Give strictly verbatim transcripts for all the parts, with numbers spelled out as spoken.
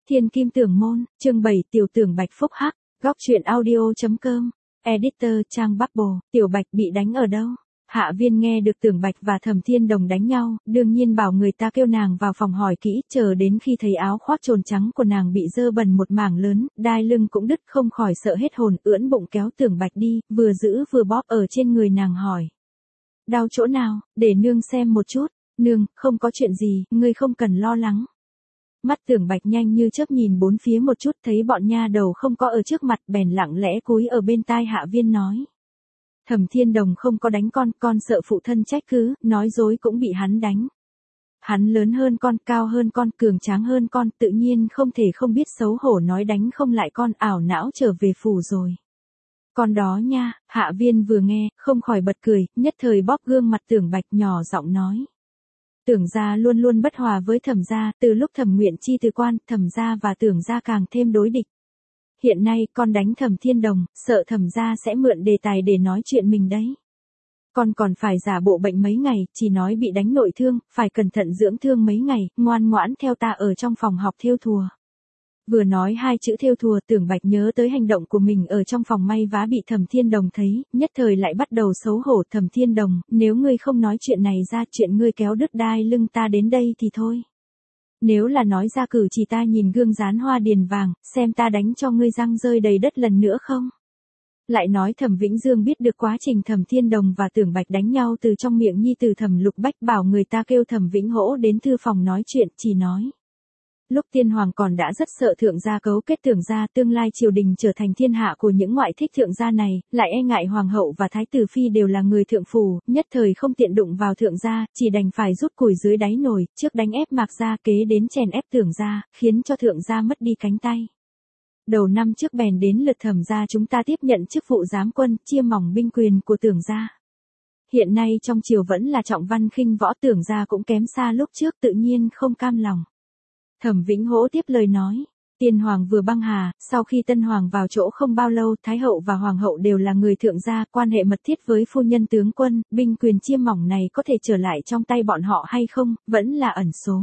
Thiên Kim Tưởng Môn, chương bảy Tiểu Tưởng Bạch phúc hắc, góc truyện audio.com, editor Trang Bubble, Tiểu Bạch bị đánh ở đâu? Hạ Viên nghe được Tưởng Bạch và Thẩm Thiên Đồng đánh nhau, đương nhiên bảo người ta kêu nàng vào phòng hỏi kỹ, chờ đến khi thấy áo khoác trồn trắng của nàng bị dơ bẩn một mảng lớn, đai lưng cũng đứt không khỏi sợ hết hồn, ưỡn bụng kéo Tưởng Bạch đi, vừa giữ vừa bóp ở trên người nàng hỏi. Đau chỗ nào, để nương xem một chút, nương, không có chuyện gì, ngươi không cần lo lắng. Mắt Tưởng Bạch nhanh như chớp nhìn bốn phía một chút, thấy bọn nha đầu không có ở trước mặt, bèn lặng lẽ cúi ở bên tai Hạ Viên nói. Thẩm Thiên Đồng không có đánh con, con sợ phụ thân trách cứ, nói dối cũng bị hắn đánh. Hắn lớn hơn con, cao hơn con, cường tráng hơn con, tự nhiên không thể không biết xấu hổ nói đánh không lại con, ảo não trở về phủ rồi. Con đó nha, Hạ Viên vừa nghe, không khỏi bật cười, nhất thời bóp gương mặt Tưởng Bạch nhỏ giọng nói. Tưởng gia luôn luôn bất hòa với Thẩm gia, từ lúc Thẩm Nguyện Chi từ quan, Thẩm gia và Tưởng gia càng thêm đối địch. Hiện nay con đánh Thẩm Thiên Đồng, sợ Thẩm gia sẽ mượn đề tài để nói chuyện mình đấy. Con còn phải giả bộ bệnh mấy ngày, chỉ nói bị đánh nội thương, phải cẩn thận dưỡng thương mấy ngày, ngoan ngoãn theo ta ở trong phòng học thêu thùa. Vừa nói hai chữ thêu thùa, Tưởng Bạch nhớ tới hành động của mình ở trong phòng may vá bị Thẩm Thiên Đồng thấy, nhất thời lại bắt đầu xấu hổ. Thẩm Thiên Đồng, nếu ngươi không nói chuyện này ra, chuyện ngươi kéo đứt đai lưng ta đến đây thì thôi. Nếu là nói ra cử chỉ ta nhìn gương dán hoa điền vàng, xem ta đánh cho ngươi răng rơi đầy đất lần nữa không? Lại nói Thẩm Vĩnh Dương biết được quá trình Thẩm Thiên Đồng và Tưởng Bạch đánh nhau từ trong miệng nhi tử Thẩm Lục Bách, bảo người ta kêu Thẩm Vĩnh Hỗ đến thư phòng nói chuyện, chỉ nói. Lúc tiên hoàng còn đã rất sợ thượng gia cấu kết Tưởng gia, tương lai triều đình trở thành thiên hạ của những ngoại thích thượng gia này, lại e ngại hoàng hậu và thái tử phi đều là người thượng phủ, nhất thời không tiện đụng vào thượng gia, chỉ đành phải rút củi dưới đáy nồi, trước đánh ép Mạc gia, kế đến chèn ép Tưởng gia, khiến cho thượng gia mất đi cánh tay. Đầu năm trước bèn đến lượt Thẩm gia chúng ta tiếp nhận chức vụ giám quân, chia mỏng binh quyền của Tưởng gia. Hiện nay trong triều vẫn là trọng văn khinh võ, Tưởng gia cũng kém xa lúc trước, tự nhiên không cam lòng. Thẩm Vĩnh Hỗ tiếp lời nói, tiên hoàng vừa băng hà, sau khi tân hoàng vào chỗ không bao lâu, thái hậu và hoàng hậu đều là người thượng gia, quan hệ mật thiết với phu nhân tướng quân, binh quyền chia mỏng này có thể trở lại trong tay bọn họ hay không, vẫn là ẩn số.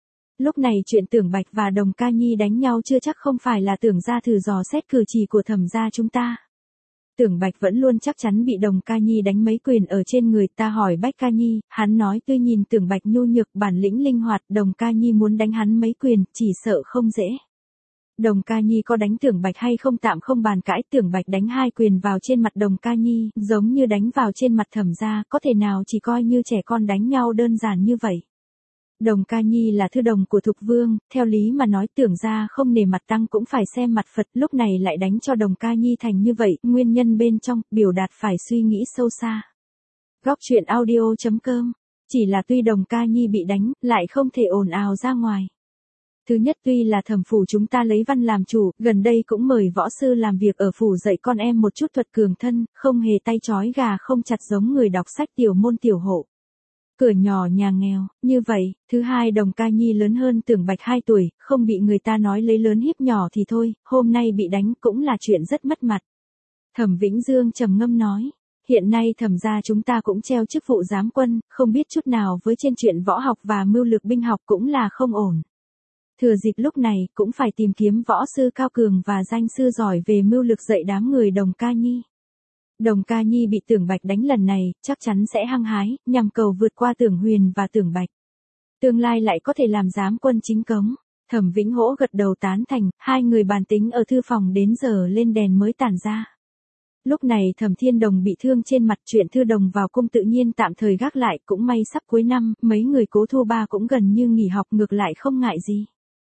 Lúc này chuyện Tưởng Bạch và Đồng Ca Nhi đánh nhau chưa chắc không phải là Tưởng gia thử dò xét cử chỉ của Thẩm gia chúng ta. Tưởng Bạch vẫn luôn chắc chắn bị Đồng Ca Nhi đánh mấy quyền ở trên người, ta hỏi Bách Ca Nhi, hắn nói tuy nhìn Tưởng Bạch nhu nhược, bản lĩnh linh hoạt, Đồng Ca Nhi muốn đánh hắn mấy quyền, chỉ sợ không dễ. Đồng Ca Nhi có đánh Tưởng Bạch hay không tạm không bàn cãi, Tưởng Bạch đánh hai quyền vào trên mặt Đồng Ca Nhi, giống như đánh vào trên mặt Thẩm gia, có thể nào chỉ coi như trẻ con đánh nhau đơn giản như vậy. Đồng Ca Nhi là thư đồng của Thục Vương, theo lý mà nói Tưởng gia không nể mặt tăng cũng phải xem mặt Phật, lúc này lại đánh cho Đồng Ca Nhi thành như vậy, nguyên nhân bên trong, biểu đạt phải suy nghĩ sâu xa. Góc truyện audio.com, chỉ là tuy Đồng Ca Nhi bị đánh, lại không thể ồn ào ra ngoài. Thứ nhất tuy là thẩm phủ chúng ta lấy văn làm chủ, gần đây cũng mời võ sư làm việc ở phủ dạy con em một chút thuật cường thân, không hề tay trói gà không chặt giống người đọc sách tiểu môn tiểu hộ. Cửa nhỏ nhà nghèo, như vậy, thứ hai Đồng Ca Nhi lớn hơn Tưởng Bạch hai tuổi, không bị người ta nói lấy lớn hiếp nhỏ thì thôi, hôm nay bị đánh cũng là chuyện rất mất mặt. Thẩm Vĩnh Dương trầm ngâm nói, hiện nay Thẩm gia chúng ta cũng treo chức vụ giám quân, không biết chút nào với trên chuyện võ học và mưu lược binh học cũng là không ổn. Thừa dịp lúc này, cũng phải tìm kiếm võ sư cao cường và danh sư giỏi về mưu lược dạy đám người Đồng Ca Nhi. Đồng Ca Nhi bị Tưởng Bạch đánh lần này, chắc chắn sẽ hăng hái, nhằm cầu vượt qua Tưởng Huyền và Tưởng Bạch. Tương lai lại có thể làm giám quân chính cống. Thẩm Vĩnh Hỗ gật đầu tán thành, hai người bàn tính ở thư phòng đến giờ lên đèn mới tản ra. Lúc này Thẩm Thiên Đồng bị thương trên mặt, chuyện thư đồng vào cung tự nhiên tạm thời gác lại, cũng may sắp cuối năm, mấy người Cố Thu Ba cũng gần như nghỉ học, ngược lại không ngại gì.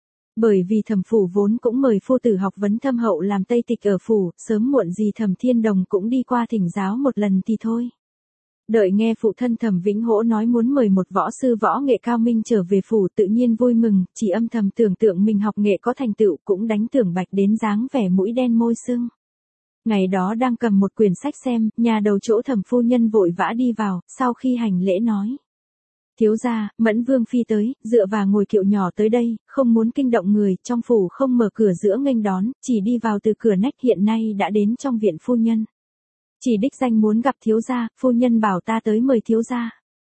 Bởi vì Thẩm phủ vốn cũng mời phu tử học vấn thâm hậu làm tây tịch ở phủ, sớm muộn gì Thẩm Thiên Đồng cũng đi qua thỉnh giáo một lần thì thôi. Đợi nghe phụ thân Thẩm Vĩnh Hỗ nói muốn mời một võ sư võ nghệ cao minh trở về phủ, tự nhiên vui mừng, chỉ âm thầm tưởng tượng mình học nghệ có thành tựu, cũng đánh Tưởng Bạch đến dáng vẻ mũi đen môi sưng. Ngày đó đang cầm một quyển sách xem, nhà đầu chỗ Thẩm phu nhân vội vã đi vào, sau khi hành lễ nói. Thiếu gia, Mẫn Vương phi tới, dựa vào ngồi kiệu nhỏ tới đây, không muốn kinh động người, trong phủ không mở cửa giữa nghênh đón, chỉ đi vào từ cửa nách, hiện nay đã đến trong viện phu nhân. Chỉ đích danh muốn gặp thiếu gia, phu nhân bảo ta tới mời thiếu gia.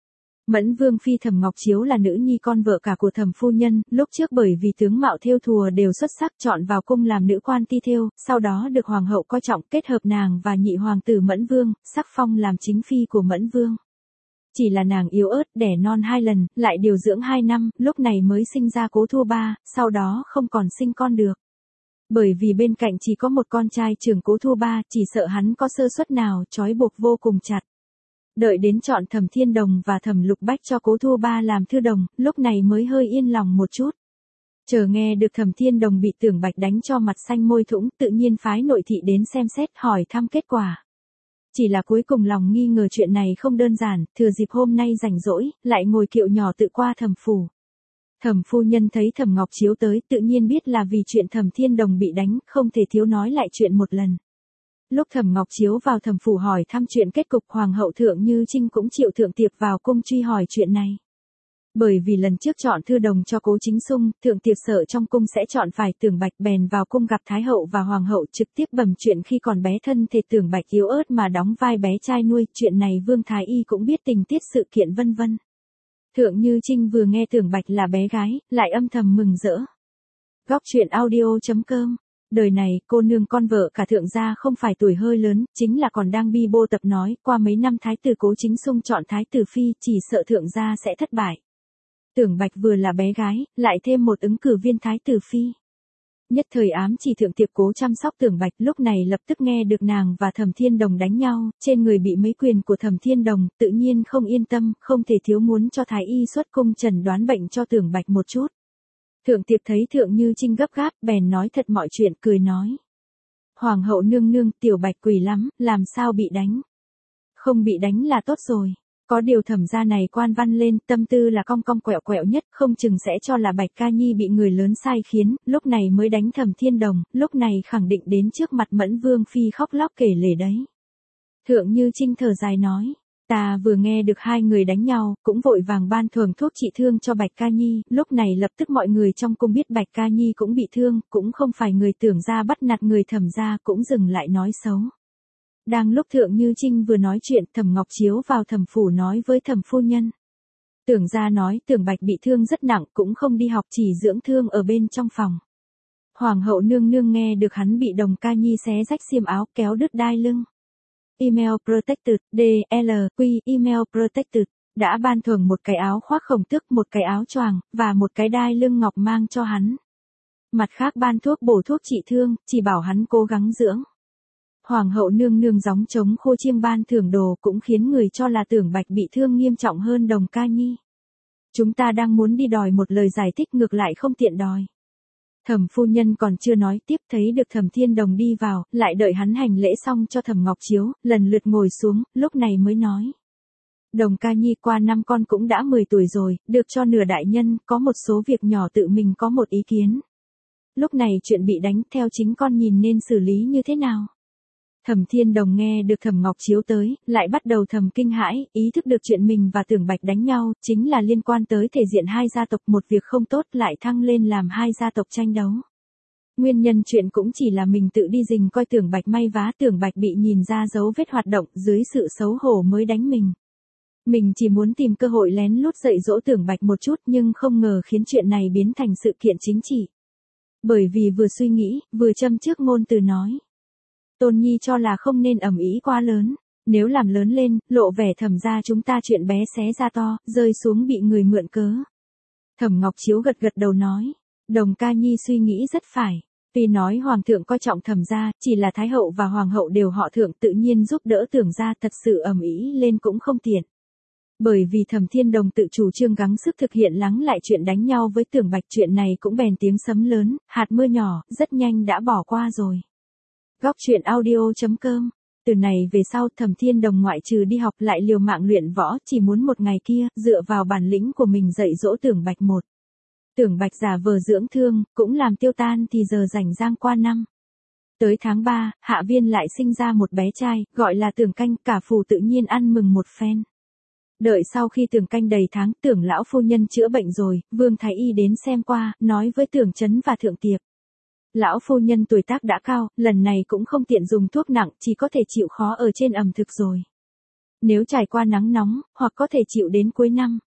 Mẫn Vương phi Thẩm Ngọc Chiếu là nữ nhi con vợ cả của Thẩm phu nhân, lúc trước bởi vì tướng mạo thêu thùa đều xuất sắc chọn vào cung làm nữ quan ti thêu, sau đó được hoàng hậu coi trọng kết hợp nàng và nhị hoàng tử Mẫn Vương, sắc phong làm chính phi của Mẫn Vương. Chỉ là nàng yếu ớt đẻ non hai lần, lại điều dưỡng hai năm, lúc này mới sinh ra Cố Thu Ba, sau đó không còn sinh con được. Bởi vì bên cạnh chỉ có một con trai trưởng Cố Thu Ba, chỉ sợ hắn có sơ suất nào, trói buộc vô cùng chặt. Đợi đến chọn Thẩm Thiên Đồng và Thẩm Lục Bách cho Cố Thu Ba làm thư đồng, lúc này mới hơi yên lòng một chút. Chờ nghe được Thẩm Thiên Đồng bị Tưởng Bạch đánh cho mặt xanh môi thũng, tự nhiên phái nội thị đến xem xét hỏi thăm kết quả. Chỉ là cuối cùng lòng nghi ngờ chuyện này không đơn giản, thừa dịp hôm nay rảnh rỗi, lại ngồi kiệu nhỏ tự qua Thẩm phủ. Thẩm phu nhân thấy Thẩm Ngọc Chiếu tới, tự nhiên biết là vì chuyện Thẩm Thiên Đồng bị đánh, không thể thiếu nói lại chuyện một lần. Lúc Thẩm Ngọc Chiếu vào Thẩm phủ hỏi thăm chuyện kết cục, hoàng hậu Thượng Như Trinh cũng triệu Thượng Tiệp vào cung truy hỏi chuyện này. Bởi vì lần trước chọn thư đồng cho Cố Chính Sung, Thượng Tiệp sợ trong cung sẽ chọn phải Tưởng Bạch, bèn vào cung gặp Thái hậu và hoàng hậu trực tiếp bẩm chuyện khi còn bé thân thể Tưởng Bạch yếu ớt mà đóng vai bé trai nuôi, chuyện này Vương Thái Y cũng biết tình tiết sự kiện vân vân. Thượng Như Trinh vừa nghe Tưởng Bạch là bé gái, lại âm thầm mừng rỡ. Góc truyện audio chấm com. Đời này, cô nương con vợ cả Thượng gia không phải tuổi hơi lớn, chính là còn đang bi bô tập nói, qua mấy năm Thái tử Cố Chính Sung chọn Thái tử phi, chỉ sợ Thượng gia sẽ thất bại. Tưởng Bạch vừa là bé gái, lại thêm một ứng cử viên Thái tử phi. Nhất thời ám chỉ Thượng Tiệp cố chăm sóc Tưởng Bạch, lúc này lập tức nghe được nàng và Thẩm Thiên Đồng đánh nhau, trên người bị mấy quyền của Thẩm Thiên Đồng, tự nhiên không yên tâm, không thể thiếu muốn cho Thái y xuất cung chẩn đoán bệnh cho Tưởng Bạch một chút. Thượng Tiệp thấy Thượng Như Trinh gấp gáp, bèn nói thật mọi chuyện, cười nói. Hoàng hậu nương nương, Tiểu Bạch quỷ lắm, làm sao bị đánh? Không bị đánh là tốt rồi. Có điều Thẩm gia này quan văn lên, tâm tư là cong cong quẹo quẹo nhất, không chừng sẽ cho là Bạch Ca Nhi bị người lớn sai khiến, lúc này mới đánh Thẩm Thiên Đồng, lúc này khẳng định đến trước mặt Mẫn Vương phi khóc lóc kể lể đấy. Thượng Như Trinh thở dài nói, ta vừa nghe được hai người đánh nhau, cũng vội vàng ban thưởng thuốc trị thương cho Bạch Ca Nhi, lúc này lập tức mọi người trong cung biết Bạch Ca Nhi cũng bị thương, cũng không phải người Tưởng gia bắt nạt người Thẩm gia, cũng dừng lại nói xấu. Đang lúc Thượng Như Trinh vừa nói chuyện, Thẩm Ngọc Chiếu vào Thẩm phủ nói với Thẩm phu nhân. Tưởng gia nói Tưởng Bạch bị thương rất nặng, cũng không đi học, chỉ dưỡng thương ở bên trong phòng. Hoàng hậu nương nương nghe được hắn bị Đồng Ca Nhi xé rách xiêm áo, kéo đứt đai lưng. Email Protected, D L Q, Email Protected, đã ban thưởng một cái áo khoác khổng tước, một cái áo choàng, và một cái đai lưng ngọc mang cho hắn. Mặt khác ban thuốc bổ thuốc trị thương, chỉ bảo hắn cố gắng dưỡng. Hoàng hậu nương nương gióng trống khô chiêng ban thưởng đồ, cũng khiến người cho là Tưởng Bạch bị thương nghiêm trọng hơn Đồng Ca Nhi. Chúng ta đang muốn đi đòi một lời giải thích, ngược lại không tiện đòi. Thẩm phu nhân còn chưa nói tiếp, thấy được Thẩm Thiên Đồng đi vào, lại đợi hắn hành lễ xong cho Thẩm Ngọc Chiếu, lần lượt ngồi xuống, lúc này mới nói. Đồng Ca Nhi qua năm con cũng đã mười tuổi rồi, được cho nửa đại nhân, có một số việc nhỏ tự mình có một ý kiến. Lúc này chuyện bị đánh, theo chính con nhìn nên xử lý như thế nào? Thẩm Thiên Đồng nghe được Thẩm Ngọc Chiếu tới, lại bắt đầu thầm kinh hãi, ý thức được chuyện mình và Tưởng Bạch đánh nhau, chính là liên quan tới thể diện hai gia tộc, một việc không tốt lại thăng lên làm hai gia tộc tranh đấu. Nguyên nhân chuyện cũng chỉ là mình tự đi rình coi Tưởng Bạch may vá, Tưởng Bạch bị nhìn ra dấu vết hoạt động, dưới sự xấu hổ mới đánh mình. Mình chỉ muốn tìm cơ hội lén lút dạy dỗ Tưởng Bạch một chút, nhưng không ngờ khiến chuyện này biến thành sự kiện chính trị. Bởi vì vừa suy nghĩ, vừa châm trước ngôn từ nói. Tôn Nhi cho là không nên ầm ĩ quá lớn, nếu làm lớn lên, lộ vẻ Thẩm gia chúng ta chuyện bé xé ra to, rơi xuống bị người mượn cớ. Thẩm Ngọc Chiếu gật gật đầu nói, Đồng Ca Nhi suy nghĩ rất phải, tuy nói Hoàng thượng coi trọng Thẩm gia, chỉ là Thái hậu và Hoàng hậu đều họ Thượng, tự nhiên giúp đỡ Tưởng gia, thật sự ầm ĩ lên cũng không tiện. Bởi vì Thẩm Thiên Đồng tự chủ trương gắng sức thực hiện lắng lại chuyện đánh nhau với Tưởng Bạch, chuyện này cũng bèn tiếng sấm lớn, hạt mưa nhỏ, rất nhanh đã bỏ qua rồi. Góc truyện audio chấm com. Từ này về sau Thẩm Thiên Đồng ngoại trừ đi học lại liều mạng luyện võ, chỉ muốn một ngày kia, dựa vào bản lĩnh của mình dạy dỗ Tưởng Bạch một. Tưởng Bạch giả vờ dưỡng thương, cũng làm tiêu tan thì giờ rảnh rang qua năm. Tới tháng ba, Hạ Viên lại sinh ra một bé trai, gọi là Tưởng Canh, cả phủ tự nhiên ăn mừng một phen. Đợi sau khi Tưởng Canh đầy tháng, Tưởng lão phu nhân chữa bệnh rồi, Vương Thái Y đến xem qua, nói với Tưởng Chấn và Thượng Tiệp. Lão phu nhân tuổi tác đã cao, lần này cũng không tiện dùng thuốc nặng, chỉ có thể chịu khó ở trên ẩm thực rồi. Nếu trải qua nắng nóng, hoặc có thể chịu đến cuối năm.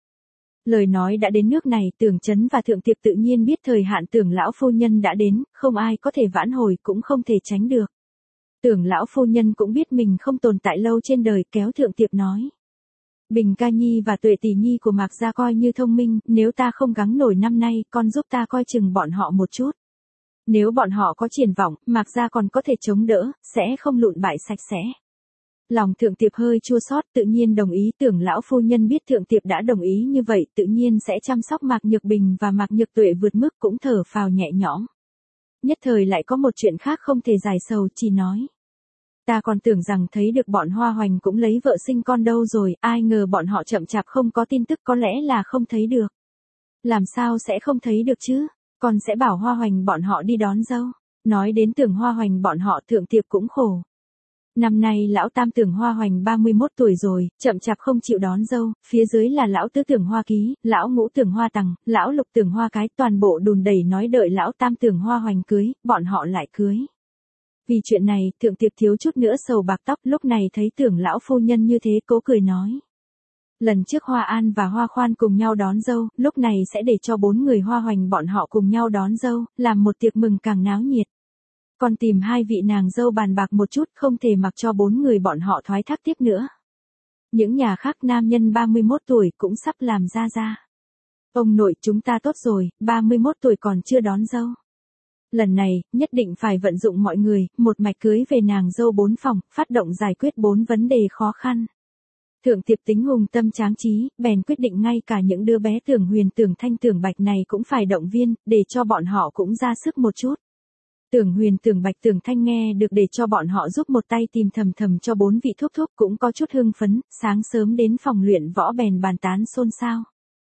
Lời nói đã đến nước này, Tưởng Chấn và Thượng Tiệp tự nhiên biết thời hạn Tưởng lão phu nhân đã đến, không ai có thể vãn hồi cũng không thể tránh được. Tưởng lão phu nhân cũng biết mình không tồn tại lâu trên đời, kéo Thượng Tiệp nói. Bình ca nhi và Tuệ tỷ nhi của Mạc gia coi như thông minh, nếu ta không gắng nổi năm nay, con giúp ta coi chừng bọn họ một chút. Nếu bọn họ có triển vọng, Mạc gia còn có thể chống đỡ, sẽ không lụn bại sạch sẽ. Lòng Thượng Tiệp hơi chua xót, tự nhiên đồng ý. Tưởng lão phu nhân biết Thượng Tiệp đã đồng ý như vậy, tự nhiên sẽ chăm sóc Mạc Nhược Bình và Mạc Nhược Tuệ vượt mức, cũng thở phào nhẹ nhõm. Nhất thời lại có một chuyện khác không thể giải sầu, chỉ nói. Ta còn tưởng rằng thấy được bọn Hoa Hoành cũng lấy vợ sinh con đâu rồi, ai ngờ bọn họ chậm chạp không có tin tức, có lẽ là không thấy được. Làm sao sẽ không thấy được chứ, con sẽ bảo Hoa Hoành bọn họ đi đón dâu. Nói đến Tưởng Hoa Hoành bọn họ, Thượng Tiệp cũng khổ. Năm nay lão tam Tưởng Hoa Hoành ba mươi mốt tuổi rồi, chậm chạp không chịu đón dâu, phía dưới là lão tứ Tưởng Hoa Ký, lão ngũ Tưởng Hoa Tằng, lão lục Tưởng Hoa Cái, toàn bộ đùn đẩy nói đợi lão tam Tưởng Hoa Hoành cưới, bọn họ lại cưới. Vì chuyện này, Thượng Tiệp thiếu chút nữa sầu bạc tóc, lúc này thấy Tưởng lão phu nhân như thế, cố cười nói. Lần trước Hoa An và Hoa Khoan cùng nhau đón dâu, lúc này sẽ để cho bốn người Hoa Hoành bọn họ cùng nhau đón dâu, làm một tiệc mừng càng náo nhiệt. Còn tìm hai vị nàng dâu bàn bạc một chút, không thể mặc cho bốn người bọn họ thoái thác tiếp nữa. Những nhà khác nam nhân ba mươi mốt tuổi cũng sắp làm ra ra. Ông nội chúng ta tốt rồi, ba mươi mốt tuổi còn chưa đón dâu. Lần này, nhất định phải vận dụng mọi người, một mạch cưới về nàng dâu bốn phòng, phát động giải quyết bốn vấn đề khó khăn. Thượng Tiệp tính hùng tâm tráng trí, bèn quyết định ngay cả những đứa bé Tưởng Huyền Tưởng Thanh Tưởng Bạch này cũng phải động viên, để cho bọn họ cũng ra sức một chút. Tưởng Huyền Tưởng Bạch Tưởng Thanh nghe được để cho bọn họ giúp một tay tìm thầm thầm cho bốn vị thúc thúc cũng có chút hưng phấn, sáng sớm đến phòng luyện võ bèn bàn tán xôn xao.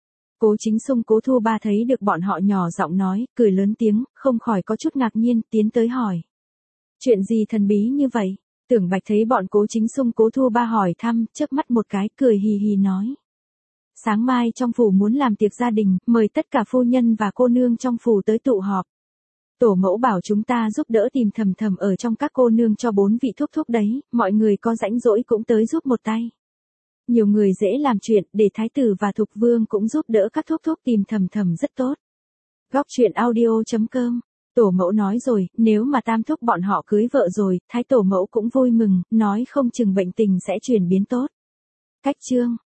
Cố Chính Xung Cố Thu Ba thấy được bọn họ nhỏ giọng nói, cười lớn tiếng, không khỏi có chút ngạc nhiên, tiến tới hỏi. Chuyện gì thần bí như vậy? Tưởng Bạch thấy bọn Cố Chính Xung Cố Thu Ba hỏi thăm, chớp mắt một cái, cười hì hì nói. Sáng mai trong phủ muốn làm tiệc gia đình, mời tất cả phu nhân và cô nương trong phủ tới tụ họp. Tổ mẫu bảo chúng ta giúp đỡ tìm thầm thầm ở trong các cô nương cho bốn vị thúc thúc đấy, mọi người có rãnh rỗi cũng tới giúp một tay. Nhiều người dễ làm chuyện, để thái tử và thục vương cũng giúp đỡ các thúc thúc tìm thầm thầm rất tốt. Góc truyện audio chấm com. Tổ mẫu nói rồi, nếu mà tam thúc bọn họ cưới vợ rồi, thái tổ mẫu cũng vui mừng, nói không chừng bệnh tình sẽ chuyển biến tốt. Cách chương